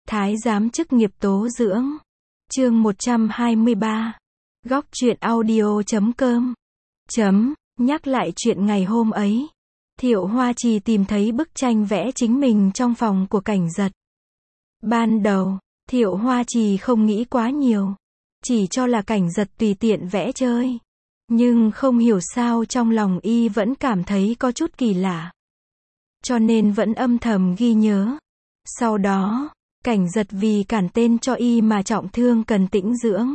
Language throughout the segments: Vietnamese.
Thái giám chức nghiệp tố dưỡng. Chương 123. Góc truyện audio.com. Nhắc lại chuyện ngày hôm ấy. Thiệu Hoa Trì tìm thấy bức tranh vẽ chính mình trong phòng của Cảnh Giật. Ban đầu, Thiệu Hoa Trì không nghĩ quá nhiều. Chỉ cho là Cảnh Giật tùy tiện vẽ chơi. Nhưng không hiểu sao trong lòng y vẫn cảm thấy có chút kỳ lạ. Cho nên vẫn âm thầm ghi nhớ. Sau đó, Cảnh Giật vì cản tên cho y mà trọng thương cần tĩnh dưỡng.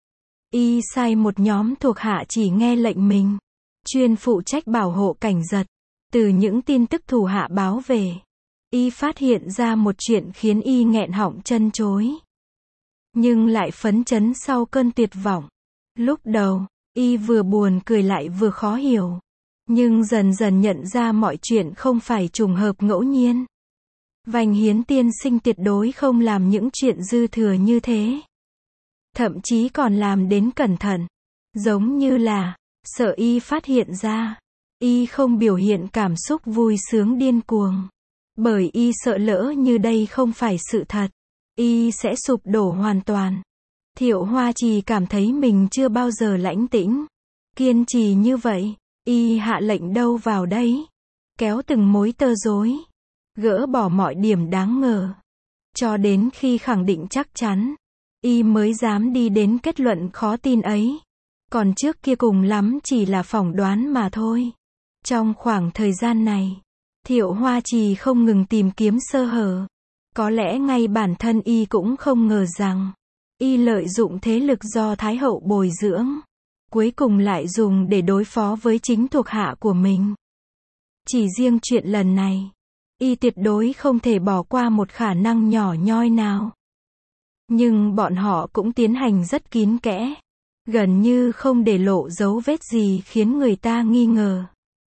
Y sai một nhóm thuộc hạ chỉ nghe lệnh mình, chuyên phụ trách bảo hộ Cảnh Giật. Từ những tin tức thủ hạ báo về, y phát hiện ra một chuyện khiến y nghẹn họng chân chối. Nhưng lại phấn chấn sau cơn tuyệt vọng. Lúc đầu, y vừa buồn cười lại vừa khó hiểu. Nhưng dần dần nhận ra mọi chuyện không phải trùng hợp ngẫu nhiên. Vành Hiến tiên sinh tuyệt đối không làm những chuyện dư thừa như thế. Thậm chí còn làm đến cẩn thận. Giống như là, sợ y phát hiện ra. Y không biểu hiện cảm xúc vui sướng điên cuồng. Bởi y sợ lỡ như đây không phải sự thật. Y sẽ sụp đổ hoàn toàn. Thiệu Hoa Trì cảm thấy mình chưa bao giờ lãnh tĩnh. Kiên trì như vậy. Y hạ lệnh đâu vào đấy. Kéo từng mối tơ rối. Gỡ bỏ mọi điểm đáng ngờ. Cho đến khi khẳng định chắc chắn, y mới dám đi đến kết luận khó tin ấy. Còn trước kia cùng lắm chỉ là phỏng đoán mà thôi. Trong khoảng thời gian này, Thiệu Hoa Trì không ngừng tìm kiếm sơ hở. Có lẽ ngay bản thân y cũng không ngờ rằng, y lợi dụng thế lực do Thái Hậu bồi dưỡng, cuối cùng lại dùng để đối phó với chính thuộc hạ của mình. Chỉ riêng chuyện lần này, y tuyệt đối không thể bỏ qua một khả năng nhỏ nhoi nào. Nhưng bọn họ cũng tiến hành rất kín kẽ, gần như không để lộ dấu vết gì khiến người ta nghi ngờ.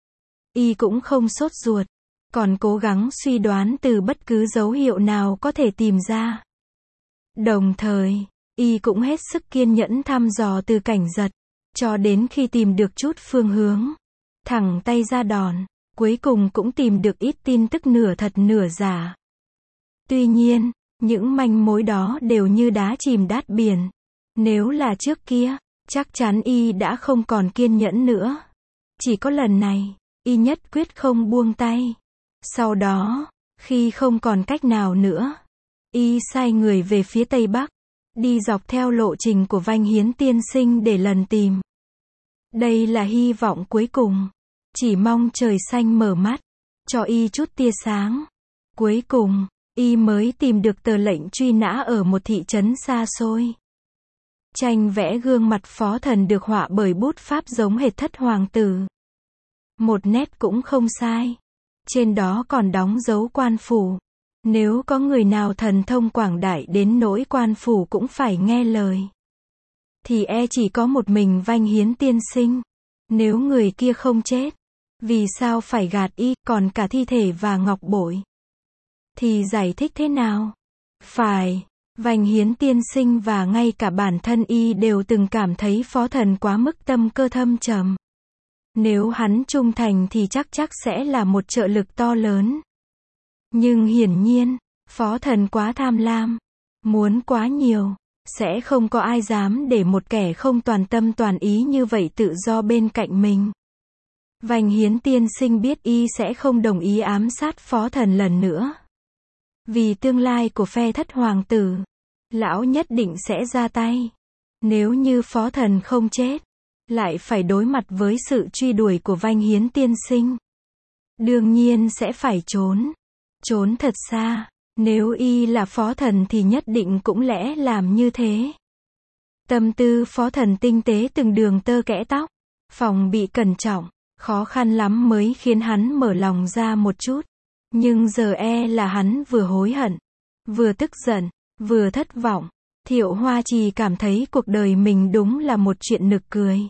Y cũng không sốt ruột, còn cố gắng suy đoán từ bất cứ dấu hiệu nào có thể tìm ra. Đồng thời, y cũng hết sức kiên nhẫn thăm dò từ Cảnh Giật, cho đến khi tìm được chút phương hướng, thẳng tay ra đòn. Cuối cùng cũng tìm được ít tin tức nửa thật nửa giả. Tuy nhiên, những manh mối đó đều như đá chìm đáy biển. Nếu là trước kia, chắc chắn y đã không còn kiên nhẫn nữa. Chỉ có lần này, y nhất quyết không buông tay. Sau đó, khi không còn cách nào nữa, y sai người về phía Tây Bắc, đi dọc theo lộ trình của Vành Hiến tiên sinh để lần tìm. Đây là hy vọng cuối cùng. Chỉ mong trời xanh mở mắt, cho y chút tia sáng. Cuối cùng, y mới tìm được tờ lệnh truy nã ở một thị trấn xa xôi. Tranh vẽ gương mặt phó thần được họa bởi bút pháp giống hệt Thất Hoàng tử. Một nét cũng không sai. Trên đó còn đóng dấu quan phủ. Nếu có người nào thần thông quảng đại đến nỗi quan phủ cũng phải nghe lời, thì chỉ có một mình Vành Hiến tiên sinh. Nếu người kia không chết, vì sao phải gạt y, còn cả thi thể và ngọc bội? Thì giải thích thế nào? Phải, Vành Hiến tiên sinh và ngay cả bản thân y đều từng cảm thấy phó thần quá mức tâm cơ thâm trầm. Nếu hắn trung thành thì chắc sẽ là một trợ lực to lớn. Nhưng hiển nhiên, phó thần quá tham lam, muốn quá nhiều, sẽ không có ai dám để một kẻ không toàn tâm toàn ý như vậy tự do bên cạnh mình. Vành Hiến tiên sinh biết y sẽ không đồng ý ám sát phó thần lần nữa. Vì tương lai của phe Thất Hoàng tử, lão nhất định sẽ ra tay. Nếu như phó thần không chết, lại phải đối mặt với sự truy đuổi của Vành Hiến tiên sinh. Đương nhiên sẽ phải trốn. Trốn thật xa. Nếu y là phó thần thì nhất định cũng lẽ làm như thế. Tâm tư phó thần tinh tế từng đường tơ kẽ tóc, phòng bị cẩn trọng. Khó khăn lắm mới khiến hắn mở lòng ra một chút. Nhưng giờ là hắn vừa hối hận, vừa tức giận, vừa thất vọng. Thiệu Hoa Trì cảm thấy cuộc đời mình đúng là một chuyện nực cười.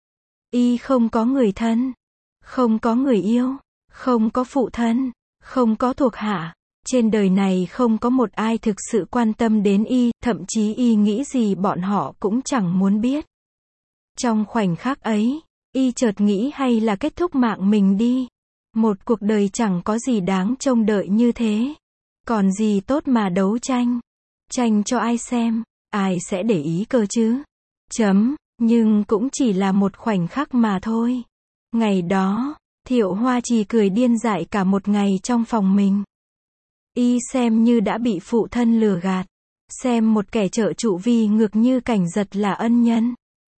Y không có người thân, không có người yêu, không có phụ thân, không có thuộc hạ. Trên đời này không có một ai thực sự quan tâm đến y, thậm chí y nghĩ gì bọn họ cũng chẳng muốn biết. Trong khoảnh khắc ấy, y chợt nghĩ hay là kết thúc mạng mình đi. Một cuộc đời chẳng có gì đáng trông đợi như thế. Còn gì tốt mà đấu tranh. tranh cho ai xem, ai sẽ để ý cơ chứ. Nhưng cũng chỉ là một khoảnh khắc mà thôi. Ngày đó, Thiệu Hoa Trì cười điên dại cả một ngày trong phòng mình. Y xem như đã bị phụ thân lừa gạt. Xem một kẻ trợ trụ vi ngược như Cảnh Giật là ân nhân.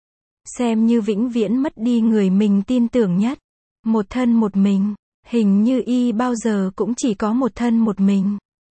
Xem như vĩnh viễn mất đi người mình tin tưởng nhất. Một thân một mình, hình như Y bao giờ cũng chỉ có một thân một mình.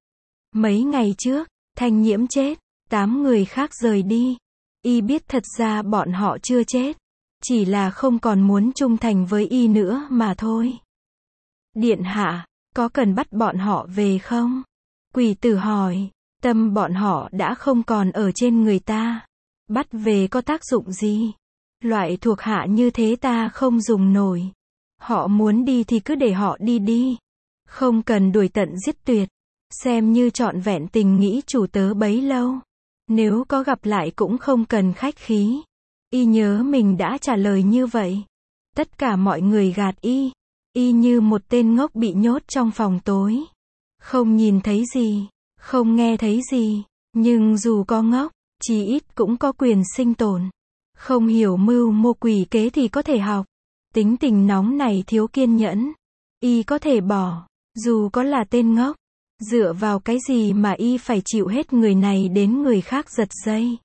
Mấy ngày trước, Thanh Nhiễm chết, 8 người khác rời đi. Y biết thật ra bọn họ chưa chết, chỉ là không còn muốn trung thành với Y nữa mà thôi. Điện hạ, có cần bắt bọn họ về không? Quỷ tử hỏi, tâm bọn họ đã không còn ở trên người ta. Bắt về có tác dụng gì? Loại thuộc hạ như thế ta không dùng nổi. Họ muốn đi thì cứ để họ đi đi. Không cần đuổi tận giết tuyệt. Xem như trọn vẹn tình nghĩ chủ tớ bấy lâu. Nếu có gặp lại cũng không cần khách khí. Y nhớ mình đã trả lời như vậy. Tất cả mọi người gạt Y. Y như một tên ngốc bị nhốt trong phòng tối. Không nhìn thấy gì, không nghe thấy gì. Nhưng dù có ngốc, chí ít cũng có quyền sinh tồn. Không hiểu mưu mô quỷ kế thì có thể học. Tính tình nóng này thiếu kiên nhẫn. Y có thể bỏ, dù có là tên ngốc. Dựa vào cái gì mà Y phải chịu hết người này đến người khác giật dây.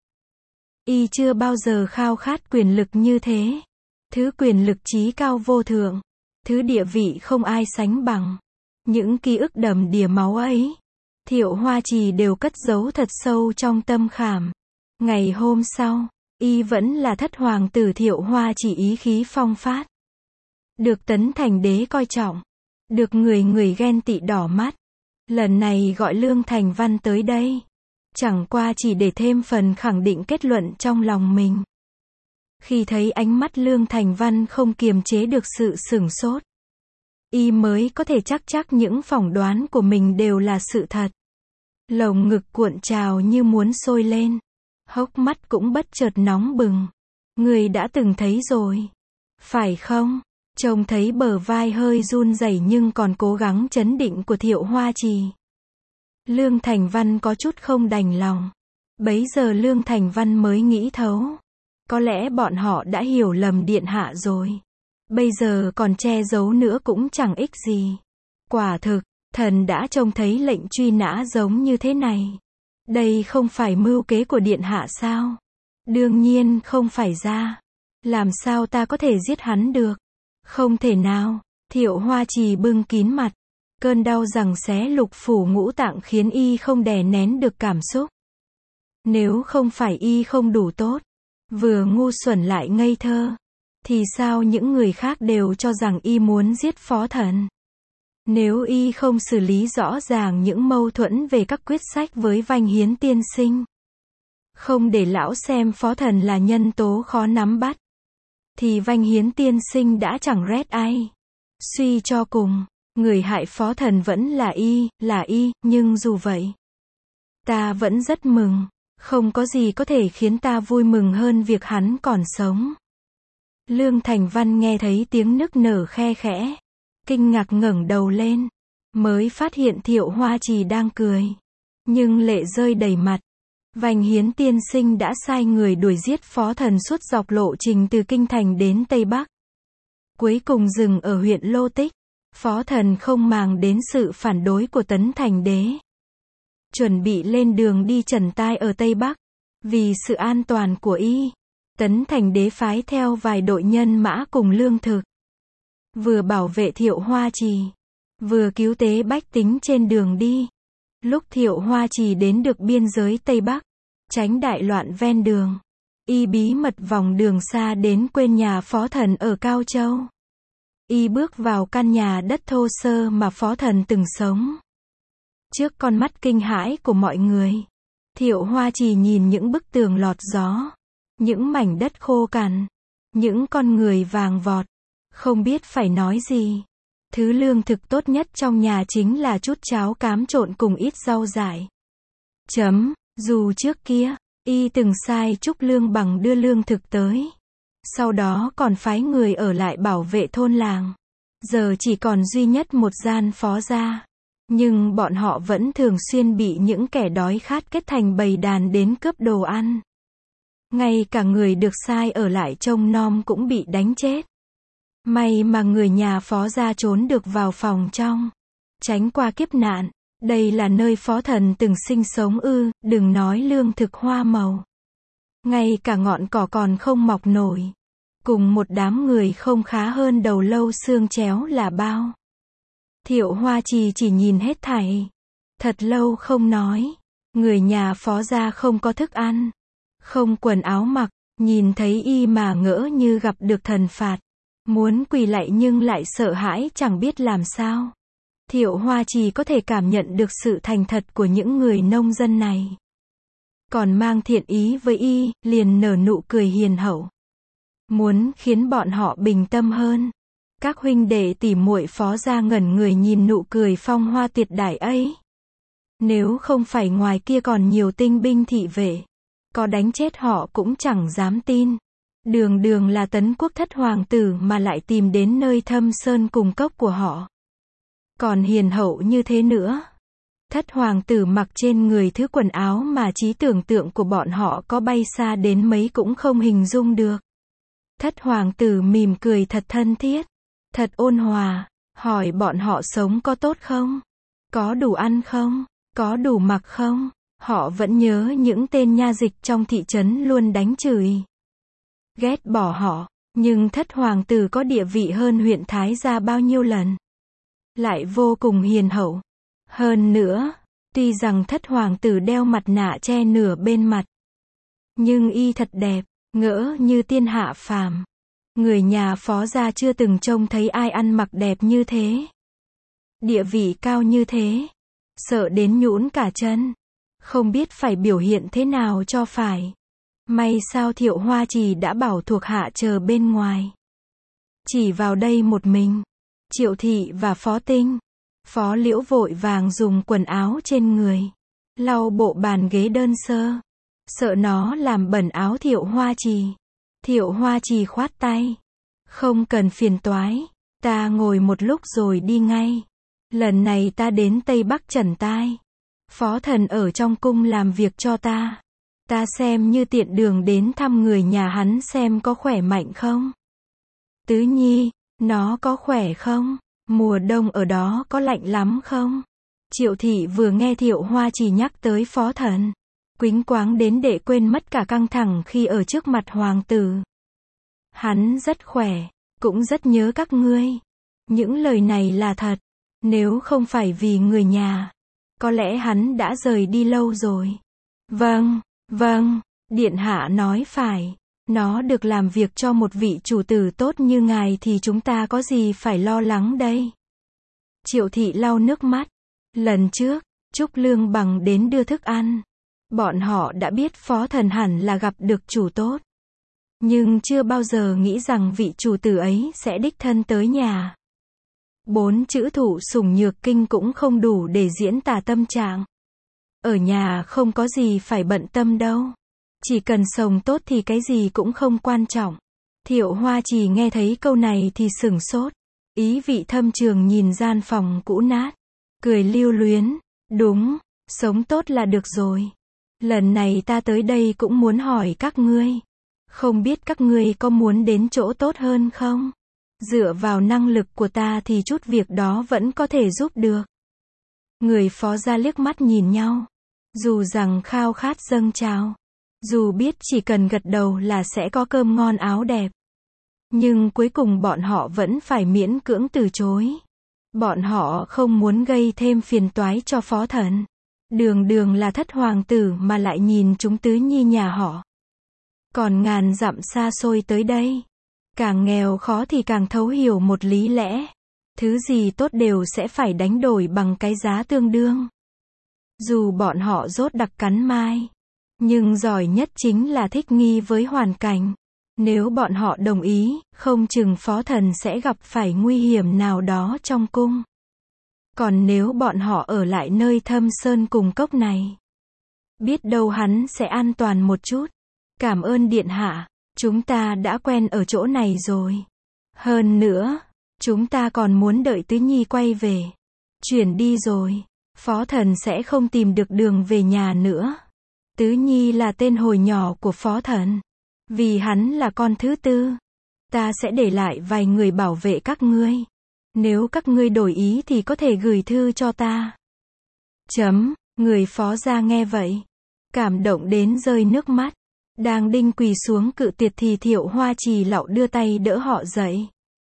Y chưa bao giờ khao khát quyền lực như thế. Thứ quyền lực chí cao vô thượng. Thứ địa vị không ai sánh bằng. Những ký ức đầm đìa máu ấy, Thiệu Hoa Trì đều cất giấu thật sâu trong tâm khảm. Ngày hôm sau, Y vẫn là thất hoàng tử Thiệu Hoa Trì ý khí phong phát. Được Tấn Thành Đế coi trọng. Được người người ghen tị đỏ mắt. Lần này gọi Lương Thành Văn tới đây. Chẳng qua chỉ để thêm phần khẳng định kết luận trong lòng mình. Khi thấy ánh mắt Lương Thành Văn không kiềm chế được sự sửng sốt. Y mới có thể chắc những phỏng đoán của mình đều là sự thật. Lồng ngực cuộn trào như muốn sôi lên. Hốc mắt cũng bất chợt nóng bừng. Người đã từng thấy rồi. Phải không? Trông thấy bờ vai hơi run rẩy nhưng còn cố gắng trấn định của Thiệu Hoa Trì. Lương Thành Văn có chút không đành lòng. Bấy giờ Lương Thành Văn mới nghĩ thấu. Có lẽ bọn họ đã hiểu lầm điện hạ rồi. Bây giờ còn che giấu nữa cũng chẳng ích gì. Quả thực, thần đã trông thấy lệnh truy nã giống như thế này. Đây không phải mưu kế của điện hạ sao? Đương nhiên không phải ra. Làm sao ta có thể giết hắn được? Không thể nào. Thiệu Hoa Trì bưng kín mặt. Cơn đau giằng xé lục phủ ngũ tạng khiến Y không đè nén được cảm xúc. Nếu không phải Y không đủ tốt, vừa ngu xuẩn lại ngây thơ, thì sao những người khác đều cho rằng Y muốn giết phó thần? Nếu Y không xử lý rõ ràng những mâu thuẫn về các quyết sách với Vanh Hiến tiên sinh, không để lão xem phó thần là nhân tố khó nắm bắt, thì Vanh Hiến tiên sinh đã chẳng rét ai. Suy cho cùng, người hại phó thần vẫn là Y, nhưng dù vậy, ta vẫn rất mừng. Không có gì có thể khiến ta vui mừng hơn việc hắn còn sống. Lương Thành Văn nghe thấy tiếng nức nở khe khẽ. Kinh ngạc ngẩng đầu lên. Mới phát hiện Thiệu Hoa Trì đang cười. Nhưng lệ rơi đầy mặt. Vanh Hiến tiên sinh đã sai người đuổi giết phó thần suốt dọc lộ trình từ Kinh Thành đến Tây Bắc. Cuối cùng dừng ở huyện Lô Tích. Phó thần không màng đến sự phản đối của Tấn Thành Đế. Chuẩn bị lên đường đi trần tai ở Tây Bắc. Vì sự an toàn của Y, Tấn Thành Đế phái theo vài đội nhân mã cùng lương thực. Vừa bảo vệ Thiệu Hoa Trì, vừa cứu tế bách tính trên đường đi. Lúc Thiệu Hoa Trì đến được biên giới Tây Bắc, tránh đại loạn ven đường, Y bí mật vòng đường xa đến quê nhà phó thần ở Cao Châu. Y bước vào căn nhà đất thô sơ mà phó thần từng sống. Trước con mắt kinh hãi của mọi người, Thiệu Hoa Trì nhìn những bức tường lọt gió, những mảnh đất khô cằn, những con người vàng vọt, không biết phải nói gì. Thứ lương thực tốt nhất trong nhà chính là chút cháo cám trộn cùng ít rau dại. Dù trước kia, Y từng sai Trúc Lương Bằng đưa lương thực tới. Sau đó còn phái người ở lại bảo vệ thôn làng. Giờ chỉ còn duy nhất một gian phó gia. Nhưng bọn họ vẫn thường xuyên bị những kẻ đói khát kết thành bầy đàn đến cướp đồ ăn. Ngay cả người được sai ở lại trông nom cũng bị đánh chết. May mà người nhà phó gia trốn được vào phòng trong, tránh qua kiếp nạn. Đây là nơi phó thần từng sinh sống đừng nói lương thực hoa màu. Ngay cả ngọn cỏ còn không mọc nổi. Cùng một đám người không khá hơn đầu lâu xương chéo là bao. Thiệu Hoa Trì chỉ nhìn hết thảy. Thật lâu không nói. Người nhà phó gia không có thức ăn, không quần áo mặc, nhìn thấy y mà ngỡ như gặp được thần phạt. Muốn quỳ lạy nhưng lại sợ hãi chẳng biết làm sao. Thiệu Hoa Trì có thể cảm nhận được sự thành thật của những người nông dân này. Còn mang thiện ý với y, liền nở nụ cười hiền hậu. Muốn khiến bọn họ bình tâm hơn. Các huynh đệ tỉ muội phó gia ngẩn người nhìn nụ cười phong hoa tuyệt đại ấy. Nếu không phải ngoài kia còn nhiều tinh binh thị vệ, có đánh chết họ cũng chẳng dám tin. Đường đường là Tấn Quốc thất hoàng tử mà lại tìm đến nơi thâm sơn cùng cốc của họ. Còn hiền hậu như thế nữa. Thất hoàng tử mặc trên người thứ quần áo mà trí tưởng tượng của bọn họ có bay xa đến mấy cũng không hình dung được. Thất hoàng tử mỉm cười thật thân thiết, thật ôn hòa, hỏi bọn họ sống có tốt không? Có đủ ăn không? Có đủ mặc không? Họ vẫn nhớ những tên nha dịch trong thị trấn luôn đánh chửi, ghét bỏ họ, nhưng thất hoàng tử có địa vị hơn huyện Thái gia bao nhiêu lần. Lại vô cùng hiền hậu. Hơn nữa, tuy rằng thất hoàng tử đeo mặt nạ che nửa bên mặt, nhưng y thật đẹp, ngỡ như tiên hạ phàm. Người nhà phó gia chưa từng trông thấy ai ăn mặc đẹp như thế, địa vị cao như thế, sợ đến nhũn cả chân, không biết phải biểu hiện thế nào cho phải. May sao Thiệu Hoa Trì đã bảo thuộc hạ chờ bên ngoài. Chỉ vào đây một mình, Triệu Thị và Phó Tinh, Phó Liễu vội vàng dùng quần áo trên người, lau bộ bàn ghế đơn sơ, sợ nó làm bẩn áo Thiệu Hoa Trì. Thiệu Hoa Trì khoát tay. Không cần phiền toái, ta ngồi một lúc rồi đi ngay. Lần này ta đến Tây Bắc Trần Tai. Phó thần ở trong cung làm việc cho ta. Ta xem như tiện đường đến thăm người nhà hắn xem có khỏe mạnh không. Tứ Nhi, nó có khỏe không? Mùa đông ở đó có lạnh lắm không? Triệu Thị vừa nghe Thiệu Hoa Trì nhắc tới phó thần, quýnh quáng đến để quên mất cả căng thẳng khi ở trước mặt hoàng tử. Hắn rất khỏe, cũng rất nhớ các ngươi. Những lời này là thật. Nếu không phải vì người nhà, có lẽ hắn đã rời đi lâu rồi. Vâng, điện hạ nói phải. Nó được làm việc cho một vị chủ tử tốt như ngài thì chúng ta có gì phải lo lắng đây. Triệu Thị lau nước mắt. Lần trước, Trúc Lương Bằng đến đưa thức ăn. Bọn họ đã biết phó thần hẳn là gặp được chủ tốt. Nhưng chưa bao giờ nghĩ rằng vị chủ tử ấy sẽ đích thân tới nhà. 4 chữ thụ sủng nhược kinh cũng không đủ để diễn tả tâm trạng. Ở nhà không có gì phải bận tâm đâu. Chỉ cần sống tốt thì cái gì cũng không quan trọng. Thiệu Hoa Trì nghe thấy câu này thì sửng sốt. Ý vị thâm trường nhìn gian phòng cũ nát. Cười lưu luyến. Đúng, sống tốt là được rồi. Lần này ta tới đây cũng muốn hỏi các ngươi. Không biết các ngươi có muốn đến chỗ tốt hơn không? Dựa vào năng lực của ta thì chút việc đó vẫn có thể giúp được. Người phó gia liếc mắt nhìn nhau. Dù rằng khao khát dâng trào. Dù biết chỉ cần gật đầu là sẽ có cơm ngon áo đẹp. Nhưng cuối cùng bọn họ vẫn phải miễn cưỡng từ chối. Bọn họ không muốn gây thêm phiền toái cho phó thần. Đường đường là thất hoàng tử mà lại nhìn chúng Tứ Nhi nhà họ. Còn ngàn dặm xa xôi tới đây. Càng nghèo khó thì càng thấu hiểu một lý lẽ. Thứ gì tốt đều sẽ phải đánh đổi bằng cái giá tương đương. Dù bọn họ rốt đặc cắn mai. Nhưng giỏi nhất chính là thích nghi với hoàn cảnh. Nếu bọn họ đồng ý, không chừng phó thần sẽ gặp phải nguy hiểm nào đó trong cung. Còn nếu bọn họ ở lại nơi thâm sơn cùng cốc này, biết đâu hắn sẽ an toàn một chút. Cảm ơn điện hạ, chúng ta đã quen ở chỗ này rồi. Hơn nữa, chúng ta còn muốn đợi Tứ Nhi quay về. Chuyển đi rồi, Phó Thần sẽ không tìm được đường về nhà nữa. Tứ Nhi là tên hồi nhỏ của Phó Thần. Vì hắn là con thứ tư. Ta sẽ để lại vài người bảo vệ các ngươi. Nếu các ngươi đổi ý thì có thể gửi thư cho ta. Người Phó gia nghe vậy. Cảm động đến rơi nước mắt. Đang định quỳ xuống cự tuyệt thì Thiệu Hoa Trì lạo đưa tay đỡ họ dậy.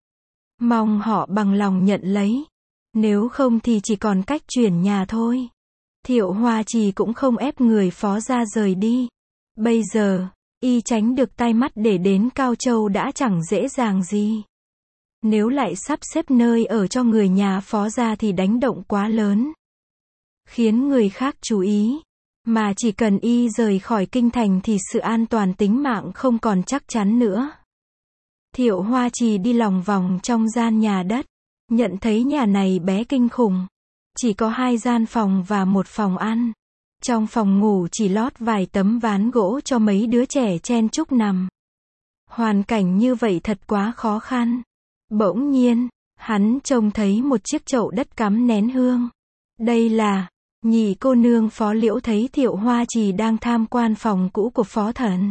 Mong họ bằng lòng nhận lấy. Nếu không thì chỉ còn cách chuyển nhà thôi. Thiệu Hoa Trì cũng không ép người Phó gia rời đi. Bây giờ, y tránh được tai mắt để đến Cao Châu đã chẳng dễ dàng gì. Nếu lại sắp xếp nơi ở cho người nhà Phó gia thì đánh động quá lớn. Khiến người khác chú ý. Mà chỉ cần y rời khỏi kinh thành thì sự an toàn tính mạng không còn chắc chắn nữa. Thiệu Hoa Trì đi lòng vòng trong gian nhà đất. Nhận thấy nhà này bé kinh khủng. Chỉ có 2 gian phòng và 1 phòng ăn. Trong phòng ngủ chỉ lót vài tấm ván gỗ cho mấy đứa trẻ chen chúc nằm. Hoàn cảnh như vậy thật quá khó khăn. Bỗng nhiên, hắn trông thấy một chiếc chậu đất cắm nén hương. Đây là, Nhị cô nương Phó Liễu thấy Thiệu Hoa Trì đang tham quan phòng cũ của Phó Thần.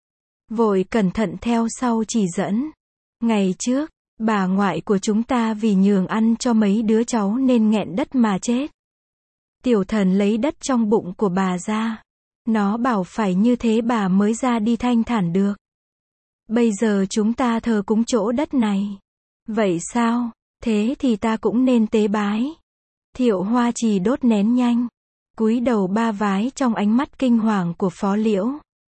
Vội cẩn thận theo sau chỉ dẫn. Ngày trước, bà ngoại của chúng ta vì nhường ăn cho mấy đứa cháu nên nghẹn đất mà chết. Tiểu Thần lấy đất trong bụng của bà ra. Nó bảo phải như thế bà mới ra đi thanh thản được. Bây giờ chúng ta thờ cúng chỗ đất này. Vậy sao? Thế thì ta cũng nên tế bái. Thiệu Hoa Trì đốt nén nhanh. Cúi đầu 3 vái trong ánh mắt kinh hoàng của Phó Liễu.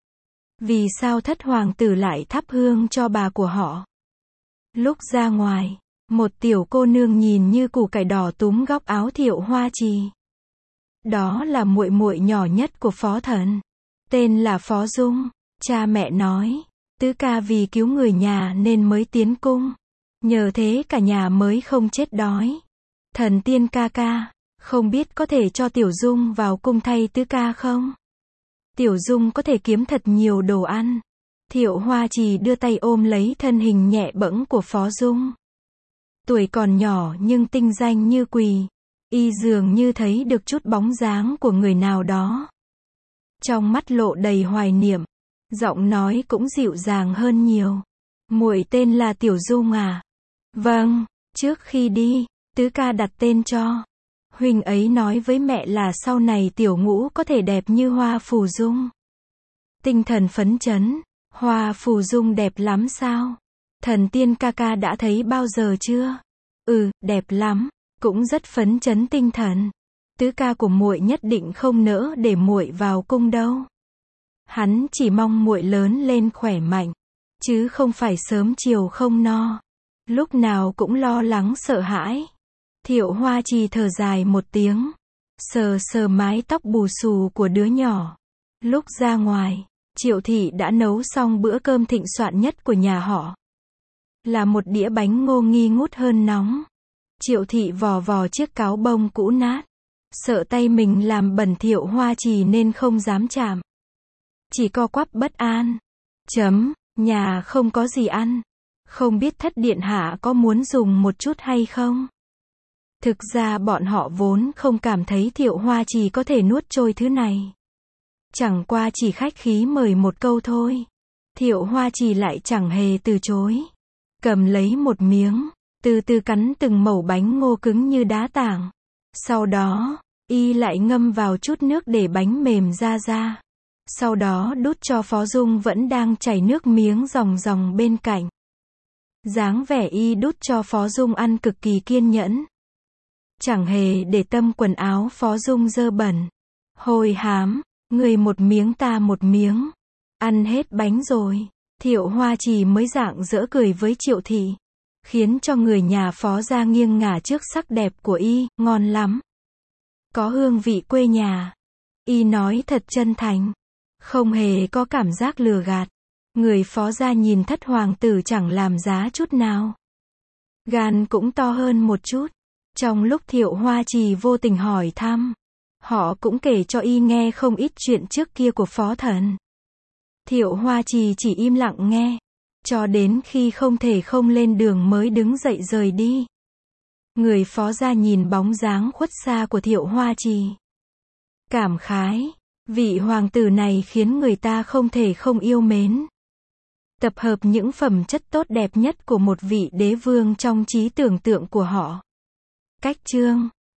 Vì sao thất hoàng tử lại thắp hương cho bà của họ? Lúc ra ngoài, một tiểu cô nương nhìn như củ cải đỏ túm góc áo Thiệu Hoa Trì. Đó là muội muội nhỏ nhất của Phó Thần. Tên là Phó Dung. Cha mẹ nói, tứ ca vì cứu người nhà nên mới tiến cung. Nhờ thế cả nhà mới không chết đói. Thần tiên ca ca, không biết có thể cho Tiểu Dung vào cung thay tứ ca không? Tiểu Dung có thể kiếm thật nhiều đồ ăn. Thiệu Hoa Trì đưa tay ôm lấy thân hình nhẹ bẫng của Phó Dung. Tuổi còn nhỏ nhưng tinh danh như quỳ. Y dường như thấy được chút bóng dáng của người nào đó. Trong mắt lộ đầy hoài niệm. Giọng nói cũng dịu dàng hơn nhiều. Muội tên là Tiểu Dung à? Vâng, trước khi đi, tứ ca đặt tên cho. Huynh ấy nói với mẹ là sau này Tiểu Ngũ có thể đẹp như Hoa Phù Dung. Tinh thần phấn chấn. Hoa Phù Dung đẹp lắm sao? Thần tiên ca ca đã thấy bao giờ chưa? Đẹp lắm. Cũng rất phấn chấn tinh thần. Tứ ca của muội nhất định không nỡ để muội vào cung đâu. Hắn chỉ mong muội lớn lên khỏe mạnh, chứ không phải sớm chiều không no. Lúc nào cũng lo lắng sợ hãi. Thiệu Hoa Trì thở dài một tiếng, sờ sờ mái tóc bù xù của đứa nhỏ. Lúc ra ngoài, Triệu thị đã nấu xong bữa cơm thịnh soạn nhất của nhà họ. Là một đĩa bánh ngô nghi ngút hơn nóng. Triệu thị vò vò chiếc cáo bông cũ nát. Sợ tay mình làm bẩn Thiệu Hoa Trì nên không dám chạm. Chỉ co quắp bất an. Nhà không có gì ăn. Không biết thất điện hạ có muốn dùng một chút hay không? Thực ra bọn họ vốn không cảm thấy Thiệu Hoa Trì có thể nuốt trôi thứ này. Chẳng qua chỉ khách khí mời một câu thôi. Thiệu Hoa Trì lại chẳng hề từ chối. Cầm lấy một miếng, từ từ cắn từng mẩu bánh ngô cứng như đá tảng. Sau đó, y lại ngâm vào chút nước để bánh mềm ra. Sau đó đút cho Phó Dung vẫn đang chảy nước miếng ròng ròng bên cạnh. Dáng vẻ y đút cho Phó Dung ăn cực kỳ kiên nhẫn. Chẳng hề để tâm quần áo Phó Dung dơ bẩn. Hôi hám, người một miếng ta một miếng. Ăn hết bánh rồi, Thiệu Hoa Trì mới rạng rỡ cười với Triệu thị. Khiến cho người nhà Phó gia nghiêng ngả trước sắc đẹp của y, ngon lắm. Có hương vị quê nhà. Y nói thật chân thành. Không hề có cảm giác lừa gạt. Người Phó gia nhìn thất hoàng tử chẳng làm giá chút nào. Gan cũng to hơn một chút. Trong lúc Thiệu Hoa Trì vô tình hỏi thăm, họ cũng kể cho y nghe không ít chuyện trước kia của Phó Thần. Thiệu Hoa Trì chỉ im lặng nghe, cho đến khi không thể không lên đường mới đứng dậy rời đi. Người phó gia nhìn bóng dáng khuất xa của Thiệu Hoa Trì. Cảm khái, vị hoàng tử này khiến người ta không thể không yêu mến. Tập hợp những phẩm chất tốt đẹp nhất của một vị đế vương trong trí tưởng tượng của họ. Cách chương